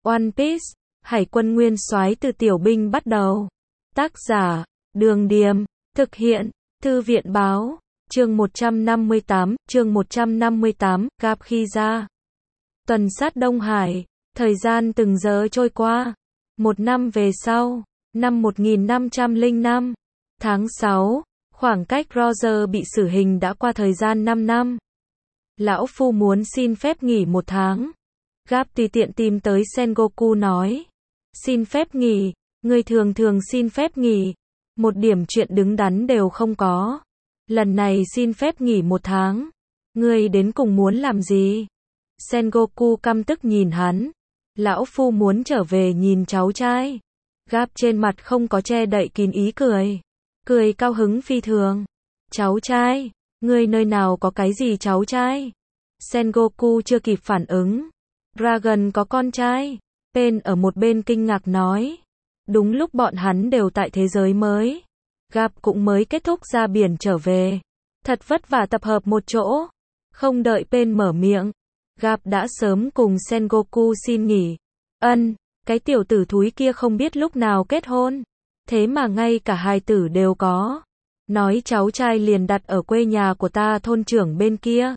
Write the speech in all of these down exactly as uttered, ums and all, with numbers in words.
One Piece, Hải quân nguyên soái từ tiểu binh bắt đầu. Tác giả, Đường Điềm, thực hiện, Thư viện Báo, chương một trăm năm mươi tám, chương một trăm năm mươi tám, gặp khi ra. Tuần sát Đông Hải, thời gian từng giờ trôi qua. Một năm về sau, năm một nghìn năm trăm lẻ năm, tháng sáu, khoảng cách Roger bị xử hình đã qua thời gian năm năm. Lão Phu muốn xin phép nghỉ một tháng. Gap tùy tiện tìm tới Sengoku nói. Xin phép nghỉ, người thường thường xin phép nghỉ. Một điểm chuyện đứng đắn đều không có. Lần này xin phép nghỉ một tháng. Ngươi đến cùng muốn làm gì? Sengoku căm tức nhìn hắn. Lão Phu muốn trở về nhìn cháu trai. Gap trên mặt không có che đậy kín ý cười. Cười cao hứng phi thường. Cháu trai? Ngươi nơi nào có cái gì cháu trai? Sengoku chưa kịp phản ứng. Dragon có con trai. Pen ở một bên kinh ngạc nói. Đúng lúc bọn hắn đều tại thế giới mới. Gap cũng mới kết thúc ra biển trở về. Thật vất vả tập hợp một chỗ. Không đợi Pen mở miệng. Gap đã sớm cùng Sengoku xin nghỉ. Ân, cái tiểu tử thúi kia không biết lúc nào kết hôn. Thế mà ngay cả hài tử đều có. Nói cháu trai liền đặt ở quê nhà của ta thôn trưởng bên kia.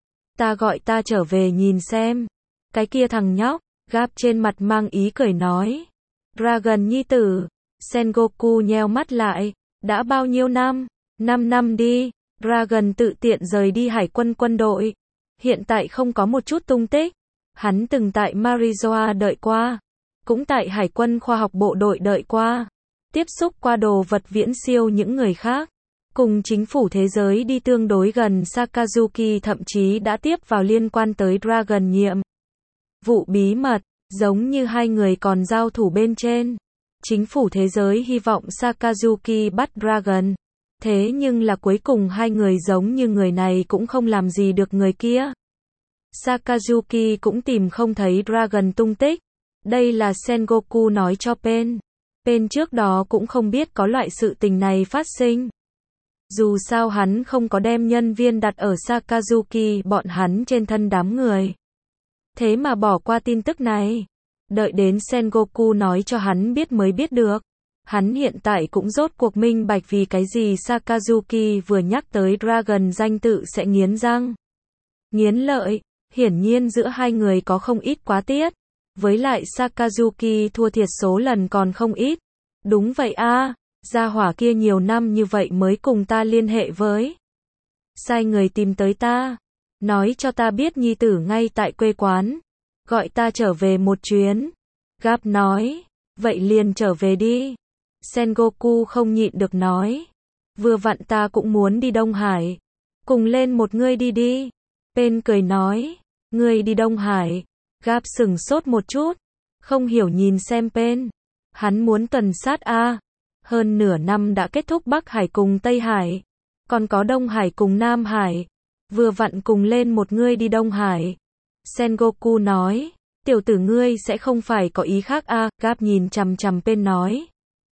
Ta gọi ta trở về nhìn xem. Cái kia thằng nhóc. Gap trên mặt mang ý cười nói. Dragon nhi tử. Sengoku nheo mắt lại. Đã bao nhiêu năm? Năm năm đi. Dragon tự tiện rời đi hải quân quân đội. Hiện tại không có một chút tung tích. Hắn từng tại Marizoa đợi qua. Cũng tại hải quân khoa học bộ đội đợi qua. Tiếp xúc qua đồ vật viễn siêu những người khác. Cùng chính phủ thế giới đi tương đối gần. Sakazuki thậm chí đã tiếp vào liên quan tới Dragon nhiệm vụ bí mật, giống như hai người còn giao thủ bên trên. Chính phủ thế giới hy vọng Sakazuki bắt Dragon. Thế nhưng là cuối cùng hai người giống như người này cũng không làm gì được người kia. Sakazuki cũng tìm không thấy Dragon tung tích. Đây là Sengoku nói cho Pen. Pen trước đó cũng không biết có loại sự tình này phát sinh. Dù sao hắn không có đem nhân viên đặt ở Sakazuki bọn hắn trên thân đám người. Thế mà bỏ qua tin tức này. Đợi đến Sengoku nói cho hắn biết mới biết được. Hắn hiện tại cũng rốt cuộc minh bạch vì cái gì Sakazuki vừa nhắc tới Dragon danh tự sẽ nghiến răng. Nghiến lợi, hiển nhiên giữa hai người có không ít quá tiết. Với lại Sakazuki thua thiệt số lần còn không ít. Đúng vậy a, gia hỏa kia nhiều năm như vậy mới cùng ta liên hệ với. Sai người tìm tới ta. Nói cho ta biết nhi tử ngay tại quê quán. Gọi ta trở về một chuyến. Gap nói. Vậy liền trở về đi. Sengoku không nhịn được nói. Vừa vặn ta cũng muốn đi Đông Hải. Cùng lên một ngươi đi đi. Pen cười nói. Ngươi đi Đông Hải. Gap sừng sốt một chút. Không hiểu nhìn xem Pen. Hắn muốn tuần sát a. Hơn nửa năm đã kết thúc Bắc Hải cùng Tây Hải. Còn có Đông Hải cùng Nam Hải. Vừa vặn cùng lên một ngươi đi Đông Hải. Sengoku nói. Tiểu tử ngươi sẽ không phải có ý khác a. Gap nhìn chằm chằm Pen nói.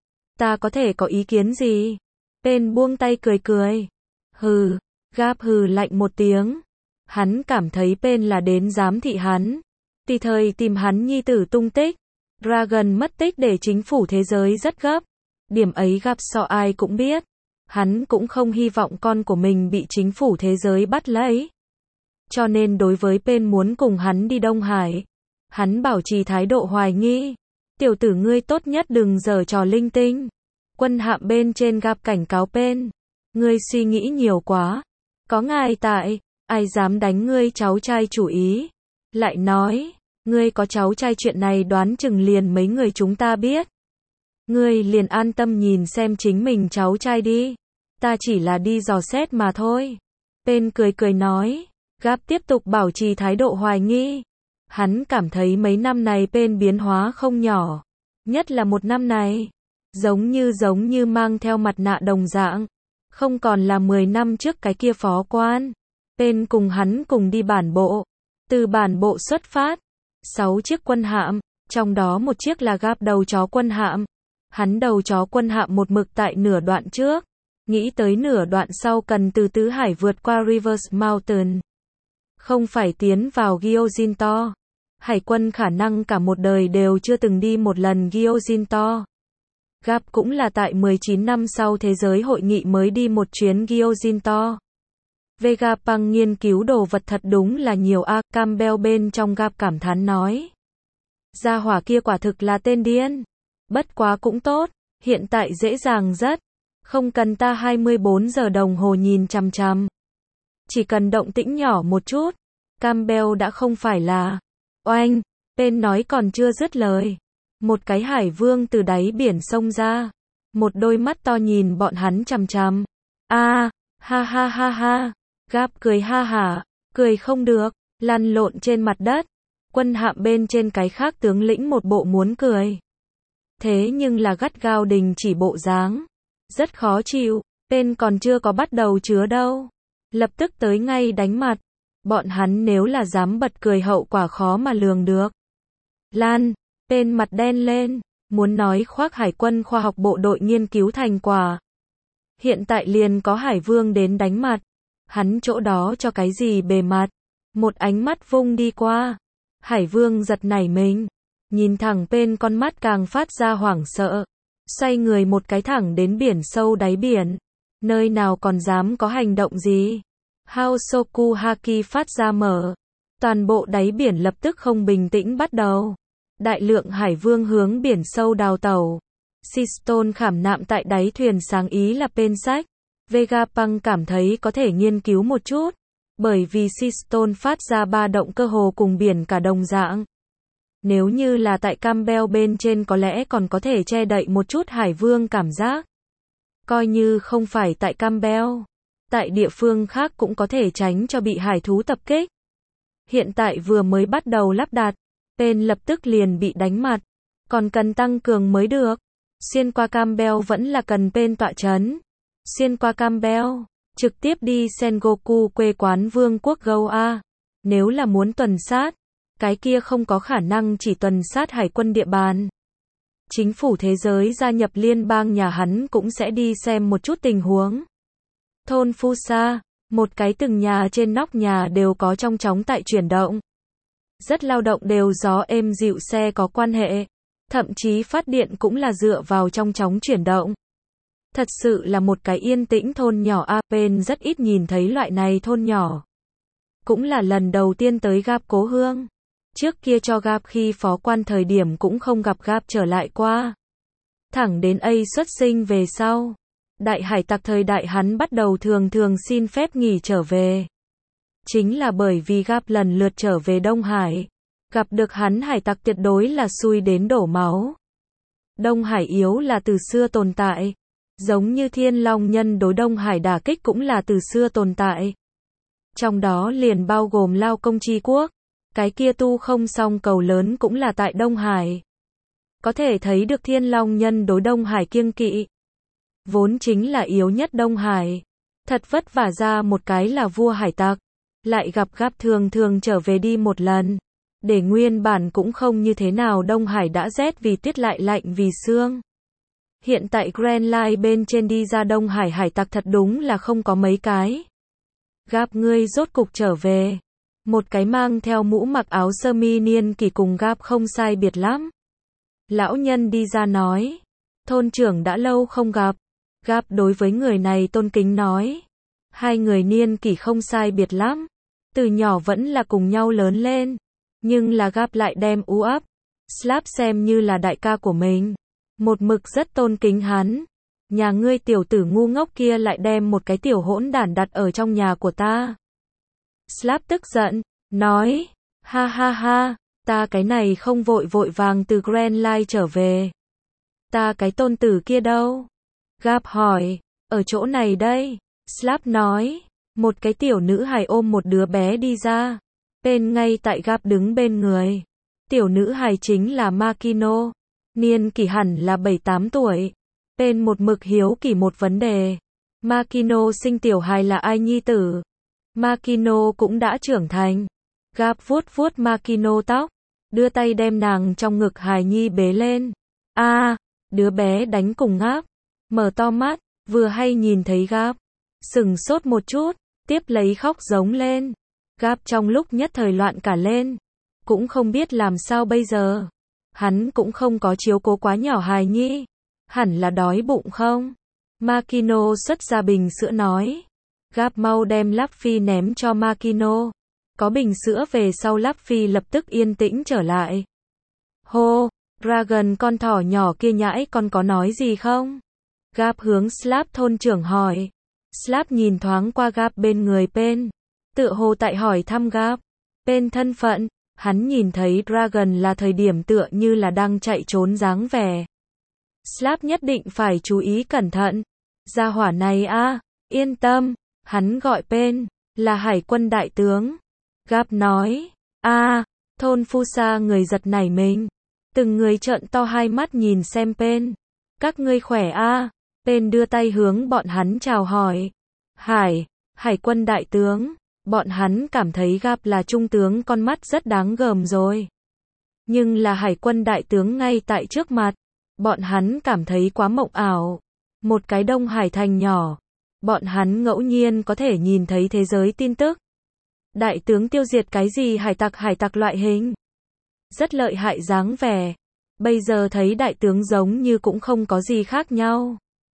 Ta có thể có ý kiến gì? Pen buông tay cười cười. Hừ. Gap hừ lạnh một tiếng. Hắn cảm thấy Pen là đến giám thị hắn. Tùy thời tìm hắn nhi tử tung tích. Dragon mất tích để chính phủ thế giới rất gấp. Điểm ấy Gap so ai cũng biết. Hắn cũng không hy vọng con của mình bị chính phủ thế giới bắt lấy. Cho nên đối với Pen muốn cùng hắn đi Đông Hải. Hắn bảo trì thái độ hoài nghi. Tiểu tử ngươi tốt nhất đừng giở trò linh tinh. Quân hạm bên trên Gap cảnh cáo Pen. Ngươi suy nghĩ nhiều quá. Có ngài tại, ai dám đánh ngươi cháu trai chủ ý. Lại nói, ngươi có cháu trai chuyện này đoán chừng liền mấy người chúng ta biết. Ngươi liền an tâm nhìn xem chính mình cháu trai đi. Ta chỉ là đi dò xét mà thôi. Pen cười cười nói. Gap tiếp tục bảo trì thái độ hoài nghi. Hắn cảm thấy mấy năm này Pen biến hóa không nhỏ. Nhất là một năm này. Giống như giống như mang theo mặt nạ đồng dạng. Không còn là mười năm trước cái kia phó quan. Pen cùng hắn cùng đi bản bộ. Từ bản bộ xuất phát. Sáu chiếc quân hạm. Trong đó một chiếc là Gap đầu chó quân hạm. Hắn đầu chó quân hạm một mực tại nửa đoạn trước. Nghĩ tới nửa đoạn sau cần từ Tứ Hải vượt qua Rivers Mountain. Không phải tiến vào Gyojin-to. Hải quân khả năng cả một đời đều chưa từng đi một lần Gyojin-to. Gap cũng là tại mười chín năm sau Thế giới hội nghị mới đi một chuyến Gyojin-to. Vegapunk nghiên cứu đồ vật thật đúng là nhiều a, Campbell bên trong Gap cảm thán nói. Gia hỏa kia quả thực là tên điên. Bất quá cũng tốt, hiện tại dễ dàng rất. Không cần ta hai mươi bốn giờ đồng hồ nhìn chằm chằm. Chỉ cần động tĩnh nhỏ một chút. Campbell đã không phải là. Oanh, tên nói còn chưa dứt lời. Một cái hải vương từ đáy biển xông ra. Một đôi mắt to nhìn bọn hắn chằm chằm. A, ha ha ha ha. Gap cười ha hả, cười không được, lăn lộn trên mặt đất. Quân hạm bên trên cái khác tướng lĩnh một bộ muốn cười. Thế nhưng là gắt gao đình chỉ bộ dáng. Rất khó chịu, tên còn chưa có bắt đầu chứa đâu. Lập tức tới ngay đánh mặt. Bọn hắn nếu là dám bật cười hậu quả khó mà lường được. Lan, tên mặt đen lên, muốn nói khoác hải quân khoa học bộ đội nghiên cứu thành quả. Hiện tại liền có hải vương đến đánh mặt. Hắn chỗ đó cho cái gì bề mặt. Một ánh mắt vung đi qua. Hải vương giật nảy mình. Nhìn thẳng bên con mắt càng phát ra hoảng sợ. Xoay người một cái thẳng đến biển sâu đáy biển. Nơi nào còn dám có hành động gì. Haosoku Haki phát ra mở. Toàn bộ đáy biển lập tức không bình tĩnh bắt đầu. Đại lượng hải vương hướng biển sâu đào tẩu. Seastone khảm nạm tại đáy thuyền sáng ý là bên sách. Vegapunk cảm thấy có thể nghiên cứu một chút. Bởi vì Seastone phát ra ba động cơ hồ cùng biển cả đồng dạng. Nếu như là tại Campbell bên trên có lẽ còn có thể che đậy một chút hải vương cảm giác. Coi như không phải tại Campbell. Tại địa phương khác cũng có thể tránh cho bị hải thú tập kích. Hiện tại vừa mới bắt đầu lắp đặt. Tên lập tức liền bị đánh mặt. Còn cần tăng cường mới được. Xuyên qua Campbell vẫn là cần tên tọa chấn. Xuyên qua Campbell. Trực tiếp đi Sengoku quê quán vương quốc Goa. Nếu là muốn tuần sát. Cái kia không có khả năng chỉ tuần sát hải quân địa bàn. Chính phủ thế giới gia nhập liên bang nhà hắn cũng sẽ đi xem một chút tình huống. Thôn Fusa, một cái từng nhà trên nóc nhà đều có trong chóng tại chuyển động. Rất lao động đều gió êm dịu xe có quan hệ. Thậm chí phát điện cũng là dựa vào trong chóng chuyển động. Thật sự là một cái yên tĩnh thôn nhỏ a, bên rất ít nhìn thấy loại này thôn nhỏ. Cũng là lần đầu tiên tới Gap cố hương. Trước kia cho Gap khi phó quan thời điểm cũng không gặp Gap trở lại qua. Thẳng đến A xuất sinh về sau. Đại hải tặc thời đại hắn bắt đầu thường thường xin phép nghỉ trở về. Chính là bởi vì Gap lần lượt trở về Đông Hải. Gặp được hắn hải tặc tuyệt đối là xui đến đổ máu. Đông Hải yếu là từ xưa tồn tại. Giống như Thiên Long Nhân đối Đông Hải đả kích cũng là từ xưa tồn tại. Trong đó liền bao gồm Lao Công Chi Quốc. Cái kia tu không xong cầu lớn cũng là tại Đông Hải. Có thể thấy được Thiên Long Nhân đối Đông Hải kiêng kỵ. Vốn chính là yếu nhất Đông Hải. Thật vất vả ra một cái là vua hải tặc. Lại gặp Gap thường thường trở về đi một lần. Để nguyên bản cũng không như thế nào Đông Hải đã rét vì tuyết lại lạnh vì sương. Hiện tại Grand Line bên trên đi ra Đông Hải hải tặc thật đúng là không có mấy cái. Gap ngươi rốt cục trở về. Một cái mang theo mũ mặc áo sơ mi niên kỷ cùng Gap không sai biệt lắm. Lão nhân đi ra nói. Thôn trưởng đã lâu không gặp. Gap đối với người này tôn kính nói. Hai người niên kỷ không sai biệt lắm. Từ nhỏ vẫn là cùng nhau lớn lên. Nhưng là Gap lại đem ú ấp. Slap xem như là đại ca của mình. Một mực rất tôn kính hắn. Nhà ngươi tiểu tử ngu ngốc kia lại đem một cái tiểu hỗn đản đặt ở trong nhà của ta. Slap tức giận, nói. Ha ha ha, ta cái này không vội vội vàng từ Grand Line trở về. Ta cái tôn tử kia đâu? Gap hỏi. Ở chỗ này đây. Slap nói. Một cái tiểu nữ hài ôm một đứa bé đi ra. Bên ngay tại Gap đứng bên người. Tiểu nữ hài chính là Makino. Niên kỷ hẳn là bảy tám tuổi. Bên một mực hiếu kỳ một vấn đề. Makino sinh tiểu hài là ai nhi tử? Makino cũng đã trưởng thành. Gap vuốt vuốt Makino tóc. Đưa tay đem nàng trong ngực hài nhi bế lên. A, à, đứa bé đánh cùng ngáp. Mở to mắt, vừa hay nhìn thấy Gap. Sừng sốt một chút, tiếp lấy khóc giống lên. Gap trong lúc nhất thời loạn cả lên. cũng không biết làm sao bây giờ. Hắn cũng không có chiếu cố quá nhỏ hài nhi. Hẳn là đói bụng không? Makino xuất ra bình sữa nói. Gap mau đem Luffy ném cho Makino. Có bình sữa về sau Luffy lập tức yên tĩnh trở lại. Hô, Dragon con thỏ nhỏ kia nhãi con có nói gì không? Gap hướng Slap thôn trưởng hỏi. Slap nhìn thoáng qua Gap bên người Pen. Tựa hồ tại hỏi thăm Gap. Pen thân phận, hắn nhìn thấy Dragon là thời điểm tựa như là đang chạy trốn dáng vẻ. Slap nhất định phải chú ý cẩn thận. Gia hỏa này a, yên tâm, hắn gọi Pen, là hải quân đại tướng. Gap nói, a, thôn Fusa người giật nảy mình. Từng người trợn to hai mắt nhìn xem Pen. Các ngươi khỏe a? Pen đưa tay hướng bọn hắn chào hỏi. Hải, hải quân đại tướng. Bọn hắn cảm thấy Gap là trung tướng con mắt rất đáng gờm rồi. Nhưng là hải quân đại tướng ngay tại trước mặt. Bọn hắn cảm thấy quá mộng ảo. Một cái Đông Hải thành nhỏ. Bọn hắn ngẫu nhiên có thể nhìn thấy thế giới tin tức. Đại tướng tiêu diệt cái gì hải tặc hải tặc loại hình. Rất lợi hại dáng vẻ. Bây giờ thấy đại tướng giống như cũng không có gì khác nhau.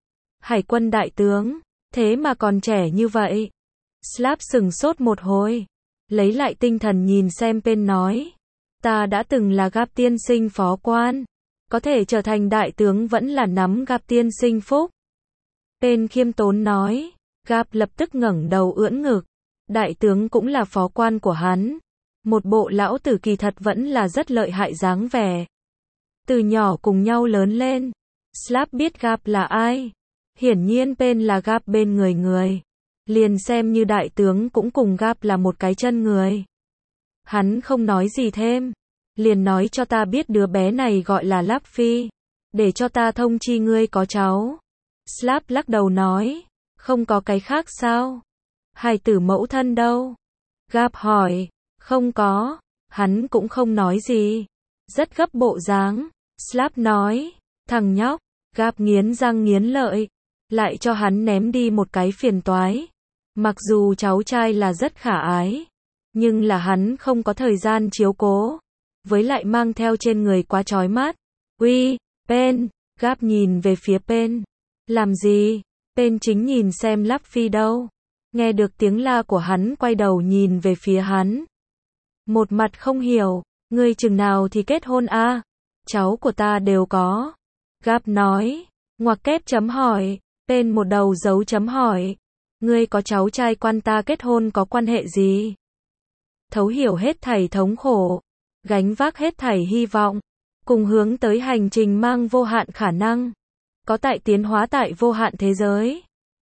Hải quân đại tướng, thế mà còn trẻ như vậy. Slap sừng sốt một hồi. Lấy lại tinh thần nhìn xem Pen nói. Ta đã từng là Gap tiên sinh phó quan. Có thể trở thành đại tướng vẫn là nắm Gap tiên sinh phúc. Pen khiêm tốn nói. Gap lập tức ngẩng đầu ưỡn ngực. Đại tướng cũng là phó quan của hắn. Một bộ lão tử kỳ thật vẫn là rất lợi hại dáng vẻ. Từ nhỏ cùng nhau lớn lên. Slap biết Gap là ai. Hiển nhiên Pen là Gap bên người người. Liền xem như đại tướng cũng cùng Gap là một cái chân người. Hắn không nói gì thêm. Liền nói cho ta biết đứa bé này gọi là Luffy. Để cho ta thông chi ngươi có cháu. Slap lắc đầu nói. Không có cái khác sao? Hài tử mẫu thân đâu? Gap hỏi. Không có. Hắn cũng không nói gì. Rất gấp bộ dáng. Slap nói. Thằng nhóc. Gap nghiến răng nghiến lợi. Lại cho hắn ném đi một cái phiền toái. Mặc dù cháu trai là rất khả ái. Nhưng là hắn không có thời gian chiếu cố. Với lại mang theo trên người quá chói mắt. Uy, Pen. Gap nhìn về phía Pen. Làm gì? Pen chính nhìn xem Luffy đâu. Nghe được tiếng la của hắn quay đầu nhìn về phía hắn. Một mặt không hiểu. Ngươi chừng nào thì kết hôn a? À? Cháu của ta đều có. Gap nói. Ngoặc kép chấm hỏi. Pen một đầu dấu chấm hỏi. Ngươi có cháu trai quan ta kết hôn có quan hệ gì? Thấu hiểu hết thảy thống khổ. Gánh vác hết thảy hy vọng. Cùng hướng tới hành trình mang vô hạn khả năng. Có tại tiến hóa tại vô hạn thế giới.